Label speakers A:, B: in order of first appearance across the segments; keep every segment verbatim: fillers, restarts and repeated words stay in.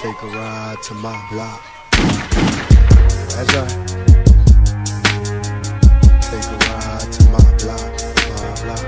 A: Take a ride to my block. That's right. Take a ride to my block, my block.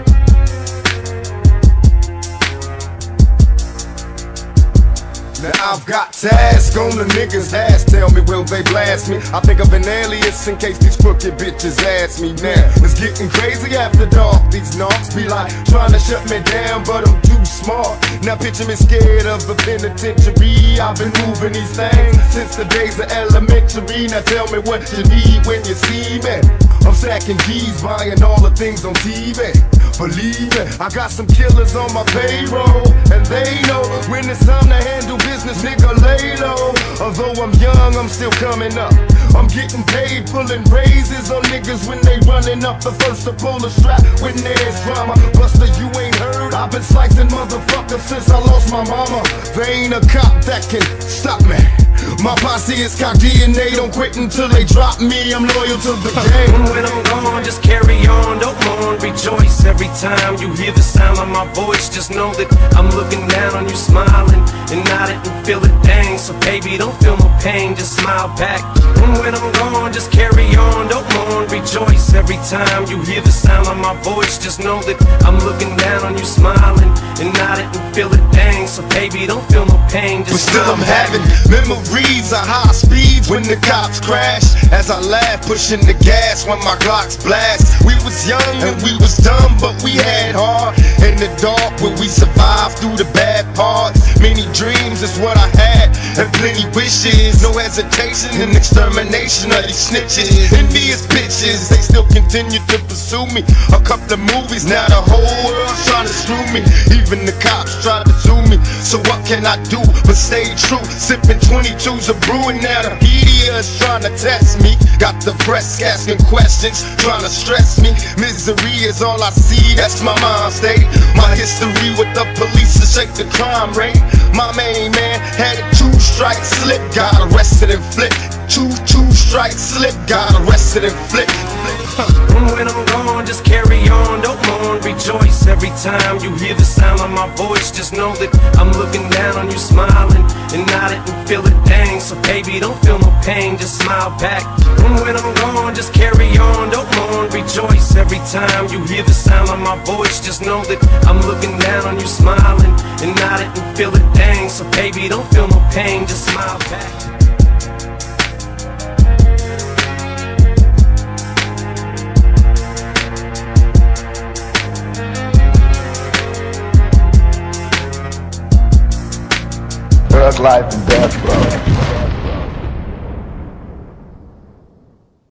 B: Now I've got to ask on the niggas' ass, tell me will they blast me? I think of an alias in case these crooked bitches ask me now. It's getting crazy after dark, these knocks be like trying to shut me down, but I'm too smart. Now picture me scared of the penitentiary. I've been moving these things since the days of elementary. Now tell me what you need when you see me. I'm stacking G's, buying all the things on T V. Believe it, I got some killers on my payroll, and they know when it's time to handle business, nigga, lay low. Although I'm young, I'm still coming up. I'm getting paid, pulling raises on niggas when they running up. The first to pull the strap when there's drama. Buster, you ain't heard, I've been slicing motherfuckers since I lost my mama. They ain't a cop that can stop me. My posse is cock D N A, don't quit until they drop me. I'm loyal to the game.
C: When I'm gone, just carry on, don't mourn, rejoice. Every time you hear the sound of my voice, just know that I'm looking down on you, smiling, and I didn't feel a thing. So baby, don't feel no pain, just smile back. When I'm gone, just carry on, don't mourn, rejoice. Every time you hear the sound of my voice, just know that I'm looking down on you, smiling, and I didn't feel a thing. So baby, don't feel no pain, just
B: But still I'm
C: smile back.
B: having memories of high speeds when the cops crash. As I laugh, pushing the gas when my Glocks blast. We was young and we was dumb, but we had heart. In the dark where we survived through the bad parts. Many dreams is what I had, and plenty wishes. No hesitation in extermination of these snitches. Envious bitches, they still continue to pursue me. A couple of movies, now the whole world's trying to screw me. Even the cops tried to sue me. So what can I do but stay true? Sipping twenty-twos of brewing, now the media is trying to test me. Got the press asking questions, trying to stress me. Misery is all I see, that's my mind state. My history with the police to shake the crime rate. My main man had a two strike slip, got arrested and flipped. Two, two strike slip, got arrested and flipped.
C: When I'm gone, just carry on, don't mourn, rejoice. Every time you hear the sound of my voice, just know that I'm looking down on you, smiling, and I didn't feel a thing. So baby, don't feel no pain, just smile back. When I'm gone, just carry on, don't mourn, rejoice. Every time you hear the sound of my voice, just know that I'm looking down on you, smiling, and I didn't feel a thing. So baby, don't feel no pain, just smile back.
D: Thug life and death row.